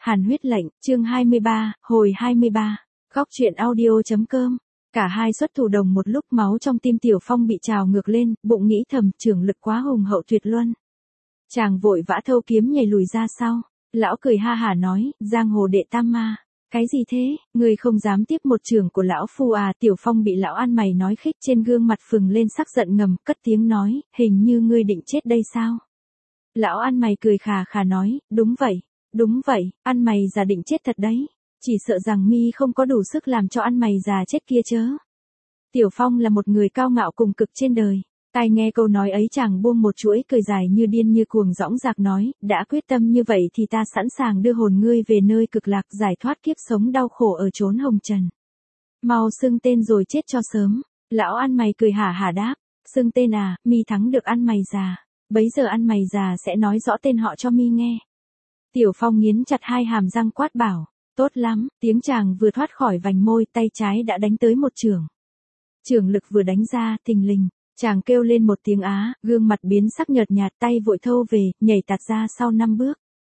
Hàn huyết lệnh, chương 23, hồi 23. Góc truyện audio.com. Cả hai xuất thủ đồng một lúc, máu trong tim Tiểu Phong bị trào ngược lên, bụng nghĩ thầm, trưởng lực quá hùng hậu tuyệt luân. Chàng vội vã thâu kiếm nhảy lùi ra sau. Lão cười ha hả nói, giang hồ đệ tam ma. Cái gì thế, người không dám tiếp một trường của lão phu à? Tiểu Phong bị lão ăn mày nói khích, trên gương mặt phừng lên sắc giận ngầm, cất tiếng nói, hình như ngươi định chết đây sao? Lão ăn mày cười khà khà nói, đúng vậy, ăn mày già định chết thật đấy. Chỉ sợ rằng mi không có đủ sức làm cho ăn mày già chết kia chớ. Tiểu Phong là một người cao ngạo cùng cực trên đời. Tai nghe câu nói ấy, chàng buông một chuỗi cười dài như điên như cuồng dõng dạc nói, đã quyết tâm như vậy thì ta sẵn sàng đưa hồn ngươi về nơi cực lạc, giải thoát kiếp sống đau khổ ở chốn hồng trần. Mau xưng tên rồi chết cho sớm. Lão ăn mày cười hả hả đáp, xưng tên à? Mi thắng được ăn mày già. Bấy giờ ăn mày già sẽ nói rõ tên họ cho mi nghe. Tiểu Phong nghiến chặt hai hàm răng quát bảo, tốt lắm. Tiếng chàng vừa thoát khỏi vành môi, tay trái đã đánh tới một chưởng. Chưởng lực vừa đánh ra, thình lình, chàng kêu lên một tiếng á, gương mặt biến sắc nhợt nhạt, tay vội thâu về, nhảy tạt ra sau 5 bước.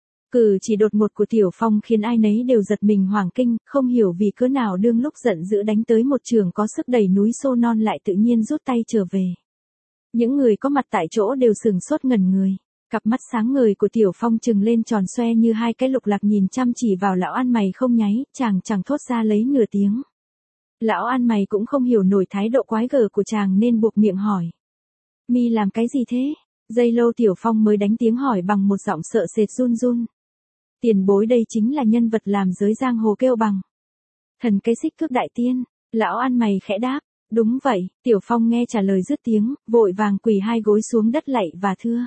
Cử chỉ đột ngột của Tiểu Phong khiến ai nấy đều giật mình hoảng kinh, không hiểu vì cớ nào đương lúc giận dữ đánh tới một chưởng có sức đẩy núi xô non lại tự nhiên rút tay trở về. Những người có mặt tại chỗ đều sửng sốt ngẩn người. Cặp mắt sáng ngời của Tiểu Phong trừng lên tròn xoe như hai cái lục lạc, nhìn chăm chỉ vào lão ăn mày không nháy, chàng chẳng thốt ra lấy nửa tiếng. Lão ăn mày cũng không hiểu nổi thái độ quái gở của chàng nên buộc miệng hỏi. Mi làm cái gì thế? Giây lâu Tiểu Phong mới đánh tiếng hỏi bằng một giọng sợ sệt run run. Tiền bối đây chính là nhân vật làm giới giang hồ kêu bằng thần cây Xích Cước Đại Tiên. Lão ăn mày khẽ đáp. Đúng vậy. Tiểu Phong nghe trả lời dứt tiếng, vội vàng quỳ hai gối xuống đất lạy và thưa.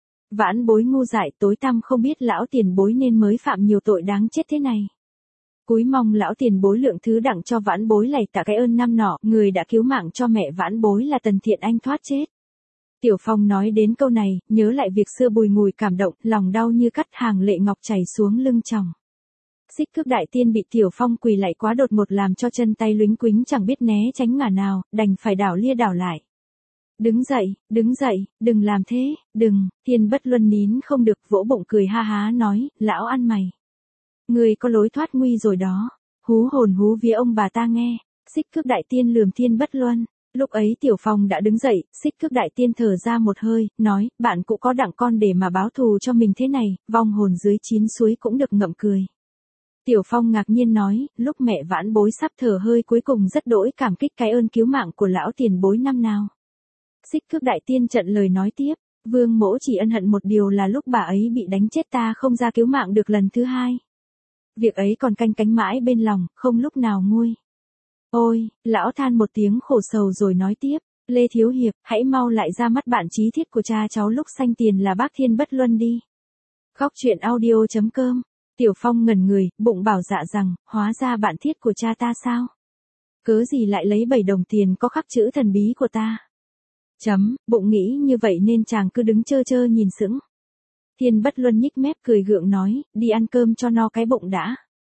Vãn bối ngu dại tối tăm không biết lão tiền bối nên mới phạm nhiều tội đáng chết thế này. Cúi mong lão tiền bối lượng thứ đặng cho vãn bối lạy tạ cái ơn năm nọ, người đã cứu mạng cho mẹ vãn bối là Tần Thiện Anh thoát chết. Tiểu Phong nói đến câu này, nhớ lại việc xưa bùi ngùi cảm động, lòng đau như cắt, hàng lệ ngọc chảy xuống lưng chồng. Xích Cước Đại Tiên bị Tiểu Phong quỳ lạy quá đột ngột làm cho chân tay luếch quính chẳng biết né tránh ngả nào, đành phải đảo lia đảo lại. Đứng dậy, đừng làm thế, đừng. Thiên Bất Luân nín không được, vỗ bụng cười ha há nói, lão ăn mày. Người có lối thoát nguy rồi đó. Hú hồn hú vía ông bà ta nghe. Xích Cước Đại Tiên lườm Thiên Bất Luân. Lúc ấy Tiểu Phong đã đứng dậy, Xích Cước Đại Tiên thở ra một hơi, nói, bạn cũng có đặng con để mà báo thù cho mình thế này, vong hồn dưới 9 suối cũng được ngậm cười. Tiểu Phong ngạc nhiên nói, lúc mẹ vãn bối sắp thở hơi cuối cùng rất đỗi cảm kích cái ơn cứu mạng của lão tiền bối năm nào. Xích Cước Đại Tiên trận lời nói tiếp, vương mỗ chỉ ân hận một điều là lúc bà ấy bị đánh chết ta không ra cứu mạng được lần thứ hai. Việc ấy còn canh cánh mãi bên lòng, không lúc nào nguôi. Ôi, lão than một tiếng khổ sầu rồi nói tiếp, Lê Thiếu Hiệp, hãy mau lại ra mắt bạn chí thiết của cha cháu lúc sanh tiền là bác Thiên Bất Luân đi. Góc truyện audio.com. Tiểu Phong ngẩn người, bụng bảo dạ rằng, hóa ra bạn thiết của cha ta sao? Cớ gì lại lấy 7 đồng tiền có khắc chữ thần bí của ta? Bụng nghĩ như vậy nên chàng cứ đứng chơ chơ nhìn sững. Thiên Bất Luân nhích mép cười gượng nói, đi ăn cơm cho no cái bụng đã.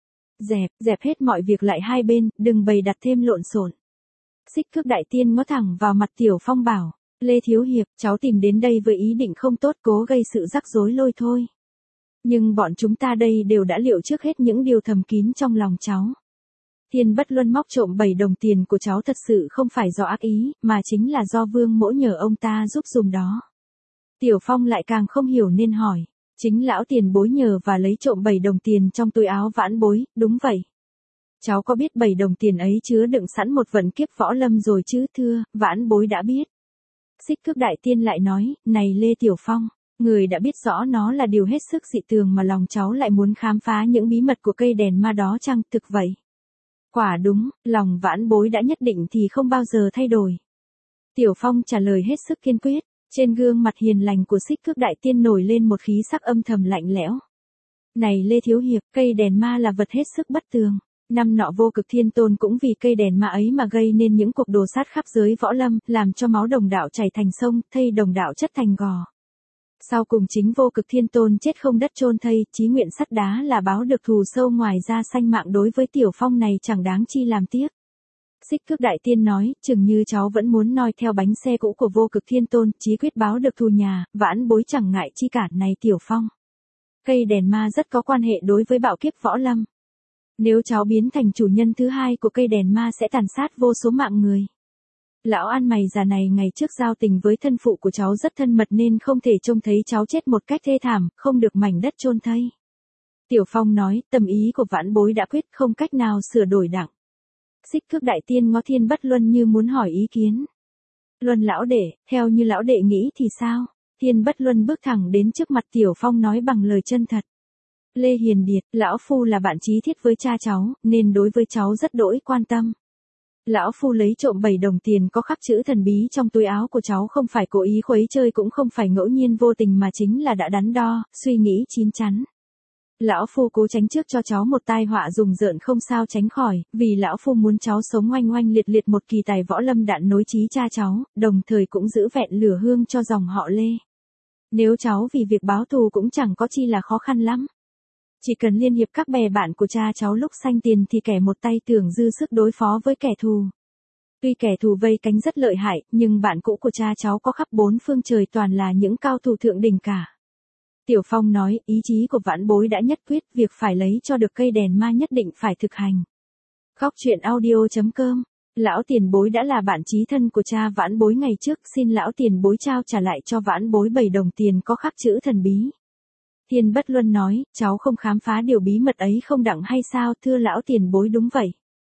Dẹp hết mọi việc lại hai bên, đừng bày đặt thêm lộn xộn. Xích Cước Đại Tiên ngó thẳng vào mặt Tiểu Phong bảo, Lê Thiếu Hiệp, cháu tìm đến đây với ý định không tốt, cố gây sự rắc rối lôi thôi. Nhưng bọn chúng ta đây đều đã liệu trước hết những điều thầm kín trong lòng cháu. Thiên Bất Luân móc trộm 7 đồng tiền của cháu thật sự không phải do ác ý, mà chính là do vương mỗ nhờ ông ta giúp dùm đó. Tiểu Phong lại càng không hiểu nên hỏi, chính lão tiền bối nhờ và lấy trộm 7 đồng tiền trong túi áo vãn bối, đúng vậy. Cháu có biết 7 đồng tiền ấy chứa đựng sẵn một vận kiếp võ lâm rồi chứ? Thưa, vãn bối đã biết. Xích Cước Đại Tiên lại nói, này Lê Tiểu Phong, người đã biết rõ nó là điều hết sức dị thường mà lòng cháu lại muốn khám phá những bí mật của cây đèn ma đó chăng? Thực vậy. Quả đúng, lòng vãn bối đã nhất định thì không bao giờ thay đổi. Tiểu Phong trả lời hết sức kiên quyết, trên gương mặt hiền lành của Xích Cước Đại Tiên nổi lên một khí sắc âm thầm lạnh lẽo. Này Lê Thiếu Hiệp, cây đèn ma là vật hết sức bất tường. Năm nọ Vô Cực Thiên Tôn cũng vì cây đèn ma ấy mà gây nên những cuộc đồ sát khắp giới võ lâm, làm cho máu đồng đạo chảy thành sông, thây đồng đạo chất thành gò. Sau cùng chính Vô Cực Thiên Tôn chết không đất chôn thây, chí nguyện sắt đá là báo được thù sâu, ngoài ra sanh mạng đối với Tiểu Phong này chẳng đáng chi làm tiếc. Xích Cước Đại Tiên nói, chừng như cháu vẫn muốn noi theo bánh xe cũ của Vô Cực Thiên Tôn, chí quyết báo được thù nhà, vãn bối chẳng ngại chi cả. Này Tiểu Phong, Cây đèn ma rất có quan hệ đối với bạo kiếp võ lâm. Nếu cháu biến thành chủ nhân thứ hai của cây đèn ma sẽ tàn sát vô số mạng người. Lão ăn mày già này ngày trước giao tình với thân phụ của cháu rất thân mật nên không thể trông thấy cháu chết một cách thê thảm, không được mảnh đất chôn thây. Tiểu Phong nói, tâm ý của vãn bối đã quyết, không cách nào sửa đổi đặng. Xích Cước Đại Tiên ngó Thiên Bất Luân như muốn hỏi ý kiến. Luân lão đệ, theo như lão đệ nghĩ thì sao? Thiên Bất Luân bước thẳng đến trước mặt Tiểu Phong nói bằng lời chân thật. Lê Hiền Điệt, lão phu là bạn chí thiết với cha cháu, nên đối với cháu rất đỗi quan tâm. Lão phu lấy trộm 7 đồng tiền có khắc chữ thần bí trong túi áo của cháu không phải cố ý khuấy chơi cũng không phải ngẫu nhiên vô tình mà chính là đã đắn đo, suy nghĩ chín chắn. Lão phu cố tránh trước cho cháu một tai họa rùng rợn không sao tránh khỏi, vì lão phu muốn cháu sống oanh oanh liệt liệt một kỳ tài võ lâm đạn nối chí cha cháu, đồng thời cũng giữ vẹn lửa hương cho dòng họ Lê. Nếu cháu vì việc báo thù cũng chẳng có chi là khó khăn lắm. Chỉ cần liên hiệp các bè bạn của cha cháu lúc sanh tiền thì kẻ một tay tưởng dư sức đối phó với kẻ thù. Tuy kẻ thù vây cánh rất lợi hại, nhưng bạn cũ của cha cháu có khắp 4 phương trời toàn là những cao thủ thượng đỉnh cả. Tiểu Phong nói, ý chí của vãn bối đã nhất quyết, việc phải lấy cho được cây đèn ma nhất định phải thực hành. Góc truyện audio.com. Lão tiền bối đã là bạn chí thân của cha vãn bối ngày trước, xin lão tiền bối trao trả lại cho vãn bối 7 đồng tiền có khắc chữ thần bí. Thiên Bất Luân nói, cháu không khám phá điều bí mật ấy không đặng hay sao, thưa lão tiền bối đúng vậy.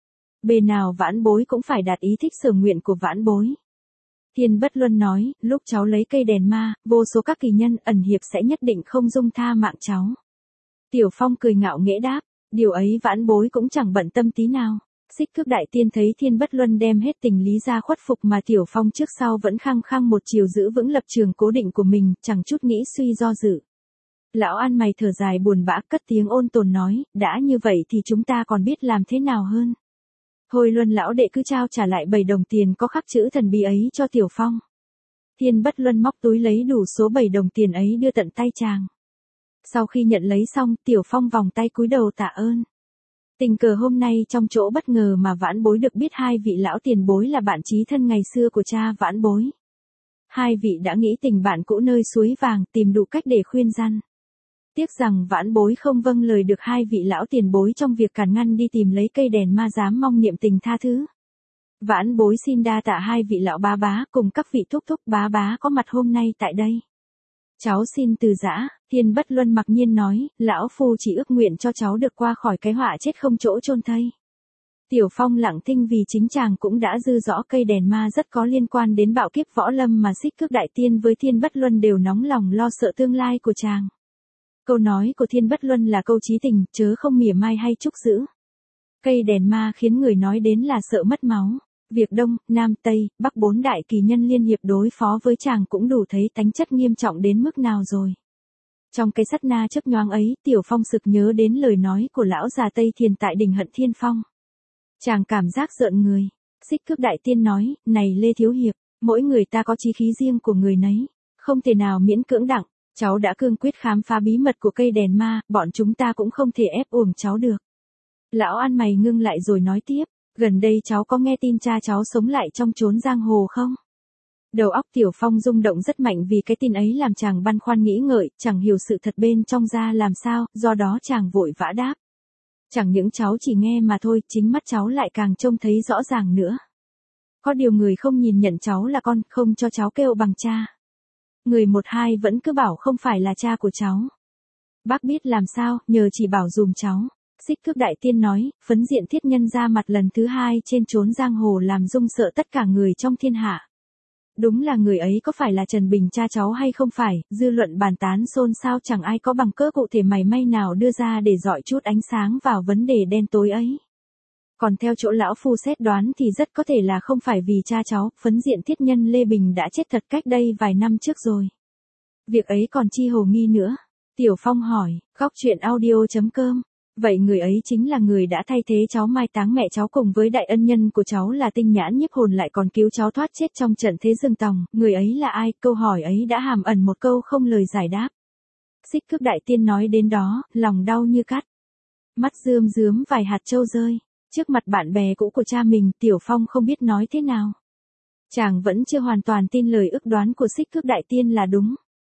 Bề nào vãn bối cũng phải đạt ý thích sở nguyện của vãn bối. Thiên Bất Luân nói, lúc cháu lấy cây đèn ma, vô số các kỳ nhân ẩn hiệp sẽ nhất định không dung tha mạng cháu. Tiểu Phong cười ngạo nghễ đáp, điều ấy vãn bối cũng chẳng bận tâm tí nào. Xích Cước Đại Tiên thấy Thiên Bất Luân đem hết tình lý ra khuất phục mà Tiểu Phong trước sau vẫn khăng khăng một chiều giữ vững lập trường cố định của mình, chẳng chút nghĩ suy do dự. Lão ăn mày thở dài buồn bã cất tiếng ôn tồn nói, đã như vậy thì chúng ta còn biết làm thế nào hơn. Thôi Luân lão đệ cứ trao trả lại 7 đồng tiền có khắc chữ thần bí ấy cho Tiểu Phong. Thiên Bất Luân móc túi lấy đủ số 7 đồng tiền ấy đưa tận tay chàng. Sau khi nhận lấy xong, Tiểu Phong vòng tay cúi đầu tạ ơn. Tình cờ hôm nay trong chỗ bất ngờ mà vãn bối được biết hai vị lão tiền bối là bạn chí thân ngày xưa của cha vãn bối. Hai vị đã nghĩ tình bạn cũ nơi suối vàng tìm đủ cách để khuyên răn. Tiếc rằng vãn bối không vâng lời được hai vị lão tiền bối trong việc cản ngăn đi tìm lấy cây đèn ma dám mong niệm tình tha thứ. Vãn bối xin đa tạ hai vị lão bá bá cùng các vị thúc thúc bá bá có mặt hôm nay tại đây. Cháu xin từ giã, Thiên Bất Luân mặc nhiên nói, lão phu chỉ ước nguyện cho cháu được qua khỏi cái họa chết không chỗ chôn thây. Tiểu Phong lặng thinh vì chính chàng cũng đã dư rõ cây đèn ma rất có liên quan đến bạo kiếp võ lâm mà Xích Cước Đại Tiên với Thiên Bất Luân đều nóng lòng lo sợ tương lai của chàng. Câu nói của Thiên Bất Luân là câu chí tình, chớ không mỉa mai hay trúc giữ. Cây đèn ma khiến người nói đến là sợ mất máu. Việc Đông, Nam, Tây, Bắc 4 đại kỳ nhân liên hiệp đối phó với chàng cũng đủ thấy tánh chất nghiêm trọng đến mức nào rồi. Trong cái sát na chớp nhoáng ấy, Tiểu Phong sực nhớ đến lời nói của lão già Tây Thiền tại đỉnh Hận Thiên Phong. Chàng cảm giác rợn người. Xích Cước Đại Tiên nói, này Lê Thiếu Hiệp, mỗi người ta có chí khí riêng của người nấy, không thể nào miễn cưỡng đặng. Cháu đã cương quyết khám phá bí mật của cây đèn ma, bọn chúng ta cũng không thể ép uổng cháu được. Lão ăn mày ngưng lại rồi nói tiếp, gần đây cháu có nghe tin cha cháu sống lại trong chốn giang hồ không? Đầu óc Tiểu Phong rung động rất mạnh vì cái tin ấy làm chàng băn khoăn nghĩ ngợi, chẳng hiểu sự thật bên trong ra làm sao, do đó chàng vội vã đáp. Chẳng những cháu chỉ nghe mà thôi, chính mắt cháu lại càng trông thấy rõ ràng nữa. Có điều người không nhìn nhận cháu là con, không cho cháu kêu bằng cha. Người một hai vẫn cứ bảo không phải là cha của cháu. Bác biết làm sao, nhờ chỉ bảo dùm cháu. Xích Cước Đại Tiên nói, phấn diện thiết nhân ra mặt lần thứ hai trên chốn giang hồ làm rung sợ tất cả người trong thiên hạ. Đúng là người ấy có phải là Trần Bình cha cháu hay không phải, dư luận bàn tán xôn xao chẳng ai có bằng cớ cụ thể mày may nào đưa ra để dọi chút ánh sáng vào vấn đề đen tối ấy. Còn theo chỗ lão phu xét đoán thì rất có thể là không phải vì cha cháu, phấn diện thiết nhân Lê Bình đã chết thật cách đây vài năm trước rồi. Việc ấy còn chi hồ nghi nữa. Tiểu Phong hỏi, góc truyện audio.com. Vậy người ấy chính là người đã thay thế cháu mai táng mẹ cháu cùng với đại ân nhân của cháu là Tinh Nhãn Nhiếp Hồn lại còn cứu cháu thoát chết trong trận thế rừng tòng. Người ấy là ai? Câu hỏi ấy đã hàm ẩn một câu không lời giải đáp. Xích Cước Đại Tiên nói đến đó, lòng đau như cắt. Mắt rơm rớm vài hạt trâu rơi. Trước mặt bạn bè cũ của cha mình, Tiểu Phong không biết nói thế nào. Chàng vẫn chưa hoàn toàn tin lời ước đoán của Xích Cước Đại Tiên là đúng.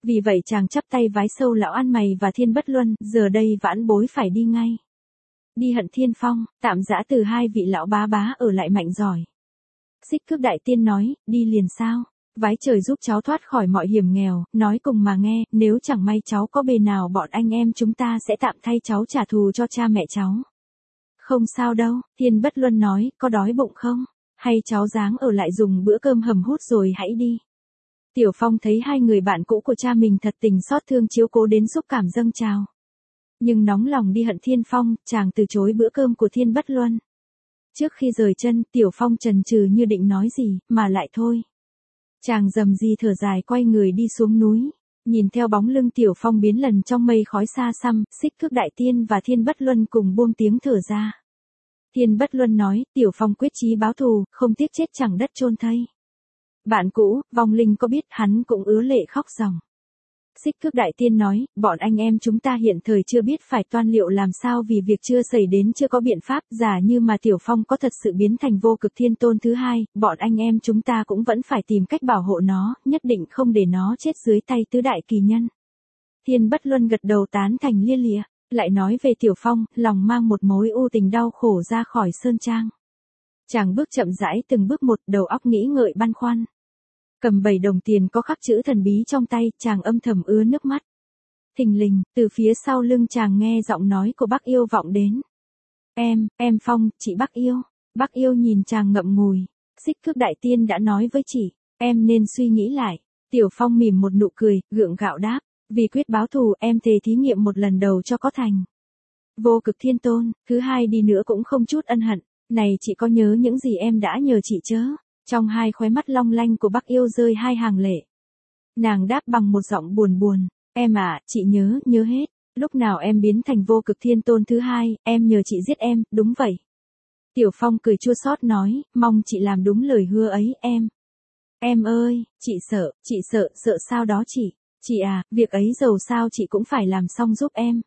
Vì vậy chàng chắp tay vái sâu lão ăn mày và Thiên Bất Luân, giờ đây vãn bối phải đi ngay. Đi Hận Thiên Phong, tạm giã từ hai vị lão bá bá ở lại mạnh giỏi. Xích Cước Đại Tiên nói, đi liền sao? Vái trời giúp cháu thoát khỏi mọi hiểm nghèo, nói cùng mà nghe, nếu chẳng may cháu có bề nào bọn anh em chúng ta sẽ tạm thay cháu trả thù cho cha mẹ cháu. Không sao đâu, Thiên Bất Luân nói, có đói bụng không? Hay cháu dáng ở lại dùng bữa cơm hầm hút rồi hãy đi. Tiểu Phong thấy hai người bạn cũ của cha mình thật tình xót thương chiếu cố đến xúc cảm dâng trào. Nhưng nóng lòng đi Hận Thiên Phong, chàng từ chối bữa cơm của Thiên Bất Luân. Trước khi rời chân, Tiểu Phong chần chừ như định nói gì, mà lại thôi. Chàng rầm rì thở dài quay người đi xuống núi. Nhìn theo bóng lưng Tiểu Phong biến lần trong mây khói xa xăm, Xích Cước Đại Tiên và Thiên Bất Luân cùng buông tiếng thở ra. Thiên Bất Luân nói, Tiểu Phong quyết chí báo thù, không tiếc chết chẳng đất chôn thây. Bạn cũ, vong linh có biết, hắn cũng ứa lệ khóc ròng. Xích Cước Đại Tiên nói, bọn anh em chúng ta hiện thời chưa biết phải toan liệu làm sao vì việc chưa xảy đến chưa có biện pháp, giả như mà Tiểu Phong có thật sự biến thành Vô Cực Thiên Tôn thứ hai, bọn anh em chúng ta cũng vẫn phải tìm cách bảo hộ nó, nhất định không để nó chết dưới tay tứ đại kỳ nhân. Thiên Bất Luân gật đầu tán thành lia lịa, lại nói về Tiểu Phong, lòng mang một mối u tình đau khổ ra khỏi sơn trang. Chàng bước chậm rãi từng bước một, đầu óc nghĩ ngợi băn khoăn. Cầm 7 đồng tiền có khắc chữ thần bí trong tay, chàng âm thầm ứa nước mắt. Thình lình, từ phía sau lưng chàng nghe giọng nói của Bác Yêu vọng đến. Em Phong, chị Bác Yêu. Bác Yêu nhìn chàng ngậm ngùi. Xích Cước Đại Tiên đã nói với chị, em nên suy nghĩ lại. Tiểu Phong mỉm một nụ cười, gượng gạo đáp, vì quyết báo thù em thề thí nghiệm một lần đầu cho có thành. Vô Cực Thiên Tôn, thứ hai đi nữa cũng không chút ân hận, này chị có nhớ những gì em đã nhờ chị chớ? Trong hai khóe mắt long lanh của Bác Yêu rơi hai hàng lệ. Nàng đáp bằng một giọng buồn buồn, em à, chị nhớ hết, lúc nào em biến thành Vô Cực Thiên Tôn thứ hai, em nhờ chị giết em, đúng vậy. Tiểu Phong cười chua xót nói, mong chị làm đúng lời hứa ấy, em. Em ơi, chị sợ sao đó chị à, việc ấy dầu sao chị cũng phải làm xong giúp em.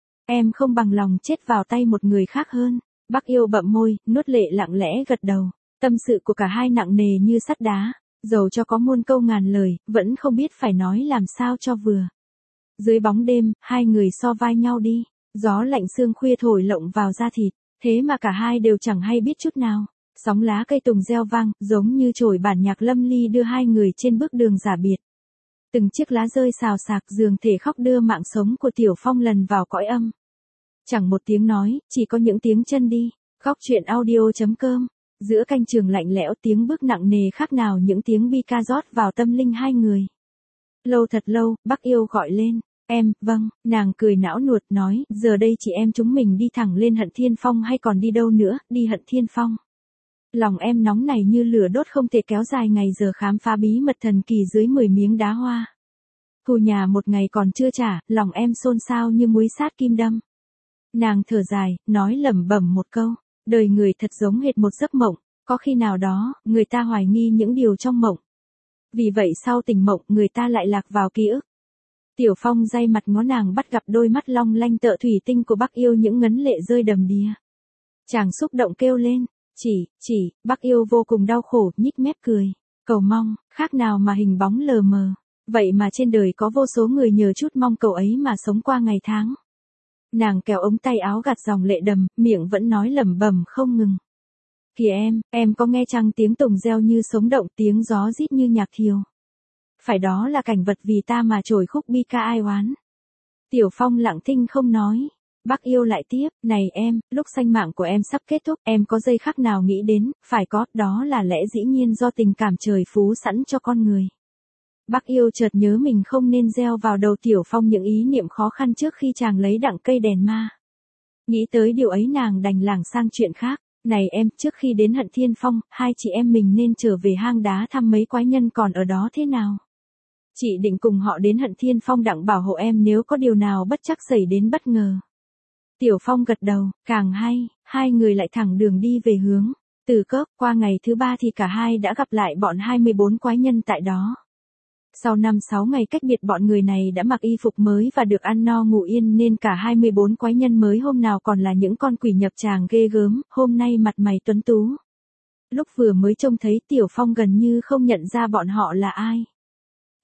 Em không bằng lòng chết vào tay một người khác hơn. Bác Yêu bậm môi, nuốt lệ lặng lẽ gật đầu. Tâm sự của cả hai nặng nề như sắt đá, dầu cho có muôn câu ngàn lời, vẫn không biết phải nói làm sao cho vừa. Dưới bóng đêm, hai người so vai nhau đi, gió lạnh sương khuya thổi lộng vào da thịt, thế mà cả hai đều chẳng hay biết chút nào. Sóng lá cây tùng reo vang, giống như chổi bản nhạc lâm ly đưa hai người trên bước đường giả biệt. Từng chiếc lá rơi xào xạc dường thể khóc đưa mạng sống của Tiểu Phong lần vào cõi âm. Chẳng một tiếng nói, chỉ có những tiếng chân đi. Góc truyện audio.com. Giữa canh trường lạnh lẽo tiếng bước nặng nề khác nào những tiếng bi ca rót vào tâm linh hai người. Lâu thật lâu, Bác Yêu gọi lên. Em, vâng, nàng cười não nuột nói, giờ đây chị em chúng mình đi thẳng lên Hận Thiên Phong hay còn đi đâu nữa, đi Hận Thiên Phong. Lòng em nóng này như lửa đốt không thể kéo dài ngày giờ khám phá bí mật thần kỳ dưới 10 miếng đá hoa. Thù nhà một ngày còn chưa trả, lòng em xôn xao như muối sát kim đâm. Nàng thở dài, nói lẩm bẩm một câu, đời người thật giống hệt một giấc mộng, có khi nào đó, người ta hoài nghi những điều trong mộng. Vì vậy sau tỉnh mộng, người ta lại lạc vào ký ức. Tiểu Phong day mặt ngó nàng bắt gặp đôi mắt long lanh tợ thủy tinh của Bác Yêu những ngấn lệ rơi đầm đìa. Chàng xúc động kêu lên, chỉ, Bác Yêu vô cùng đau khổ, nhích mép cười, cầu mong, khác nào mà hình bóng lờ mờ. Vậy mà trên đời có vô số người nhờ chút mong cầu ấy mà sống qua ngày tháng. Nàng kéo ống tay áo gạt dòng lệ đầm, miệng vẫn nói lẩm bẩm không ngừng. Kìa em có nghe chăng tiếng tùng reo như sống động, tiếng gió rít như nhạc thiều. Phải đó là cảnh vật vì ta mà trồi khúc bi ca ai oán. Tiểu Phong lặng thinh không nói. Bác Yêu lại tiếp, này em, lúc sanh mạng của em sắp kết thúc, em có giây khắc nào nghĩ đến, phải có, đó là lẽ dĩ nhiên do tình cảm trời phú sẵn cho con người. Bác Yêu chợt nhớ mình không nên gieo vào đầu Tiểu Phong những ý niệm khó khăn trước khi chàng lấy đặng cây đèn ma. Nghĩ tới điều ấy nàng đành lảng sang chuyện khác. Này em, trước khi đến Hận Thiên Phong, hai chị em mình nên trở về hang đá thăm mấy quái nhân còn ở đó thế nào? Chị định cùng họ đến Hận Thiên Phong đặng bảo hộ em nếu có điều nào bất trắc xảy đến bất ngờ. Tiểu Phong gật đầu, càng hay, hai người lại thẳng đường đi về hướng Từ Cốc. Qua ngày thứ ba thì cả hai đã gặp lại bọn 24 quái nhân tại đó. Sau 5-6 ngày cách biệt bọn người này đã mặc y phục mới và được ăn no ngủ yên nên cả 24 quái nhân mới hôm nào còn là những con quỷ nhập tràng ghê gớm, hôm nay mặt mày tuấn tú. Lúc vừa mới trông thấy Tiểu Phong gần như không nhận ra bọn họ là ai.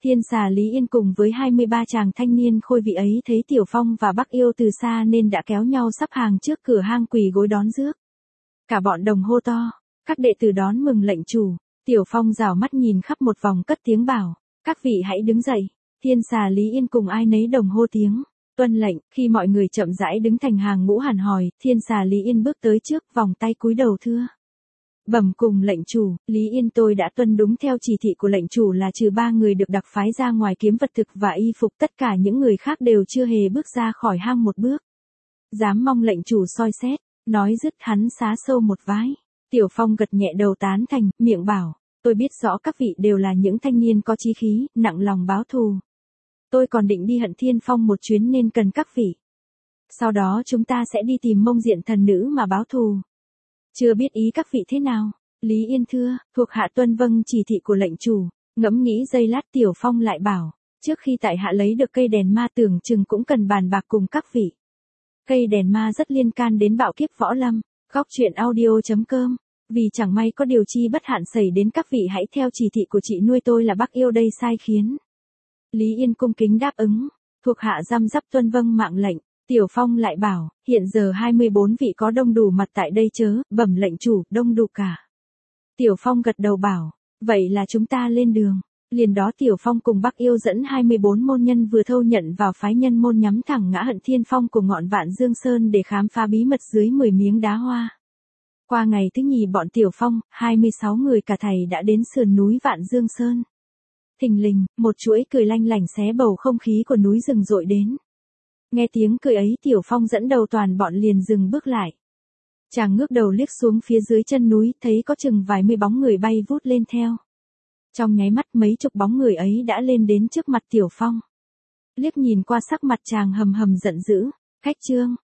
Thiên xà Lý Yên cùng với 23 chàng thanh niên khôi vị ấy thấy Tiểu Phong và Bắc Yêu từ xa nên đã kéo nhau sắp hàng trước cửa hang quỳ gối đón rước. Cả bọn đồng hô to, các đệ tử đón mừng lệnh chủ. Tiểu Phong rảo mắt nhìn khắp một vòng cất tiếng bảo, các vị hãy đứng dậy. Thiên xà Lý Yên cùng ai nấy đồng hô tiếng, tuân lệnh. Khi mọi người chậm rãi đứng thành hàng ngũ hẳn hòi, Thiên xà Lý Yên bước tới trước, vòng tay cúi đầu thưa. Bẩm cùng lệnh chủ, Lý Yên tôi đã tuân đúng theo chỉ thị của lệnh chủ là trừ 3 người được đặc phái ra ngoài kiếm vật thực và y phục, tất cả những người khác đều chưa hề bước ra khỏi hang một bước. Dám mong lệnh chủ soi xét, nói dứt hắn xá sâu một vái. Tiểu Phong gật nhẹ đầu tán thành, miệng bảo, tôi biết rõ các vị đều là những thanh niên có chí khí, nặng lòng báo thù. Tôi còn định đi Hận Thiên Phong một chuyến nên cần các vị. Sau đó chúng ta sẽ đi tìm Mông Diện thần nữ mà báo thù. Chưa biết ý các vị thế nào? Lý Yên thưa, thuộc hạ tuân vâng chỉ thị của lệnh chủ. Ngẫm nghĩ giây lát Tiểu Phong lại bảo, trước khi tại hạ lấy được cây đèn ma tưởng chừng cũng cần bàn bạc cùng các vị. Cây đèn ma rất liên can đến bạo kiếp võ lâm. Góc truyện audio.com. Vì chẳng may có điều chi bất hạn xảy đến các vị hãy theo chỉ thị của chị nuôi tôi là Bắc Yêu đây sai khiến. Lý Yên cung kính đáp ứng, thuộc hạ răm rắp tuân vâng mạng lệnh. Tiểu Phong lại bảo, hiện giờ 24 vị có đông đủ mặt tại đây chớ, bẩm lệnh chủ, đông đủ cả. Tiểu Phong gật đầu bảo, vậy là chúng ta lên đường. Liền đó Tiểu Phong cùng Bắc Yêu dẫn 24 môn nhân vừa thâu nhận vào phái nhân môn nhắm thẳng ngã Hận Thiên Phong của ngọn Vạn Dương Sơn để khám phá bí mật dưới 10 miếng đá hoa. Qua ngày thứ nhì bọn Tiểu Phong, 26 người cả thầy đã đến sườn núi Vạn Dương Sơn. Thình lình, một chuỗi cười lanh lảnh xé bầu không khí của núi rừng rội đến. Nghe tiếng cười ấy Tiểu Phong dẫn đầu toàn bọn liền dừng bước lại. Chàng ngước đầu liếc xuống phía dưới chân núi, thấy có chừng vài mươi bóng người bay vút lên theo. Trong nháy mắt mấy chục bóng người ấy đã lên đến trước mặt Tiểu Phong. Liếc nhìn qua sắc mặt chàng hầm hầm giận dữ, khách trương,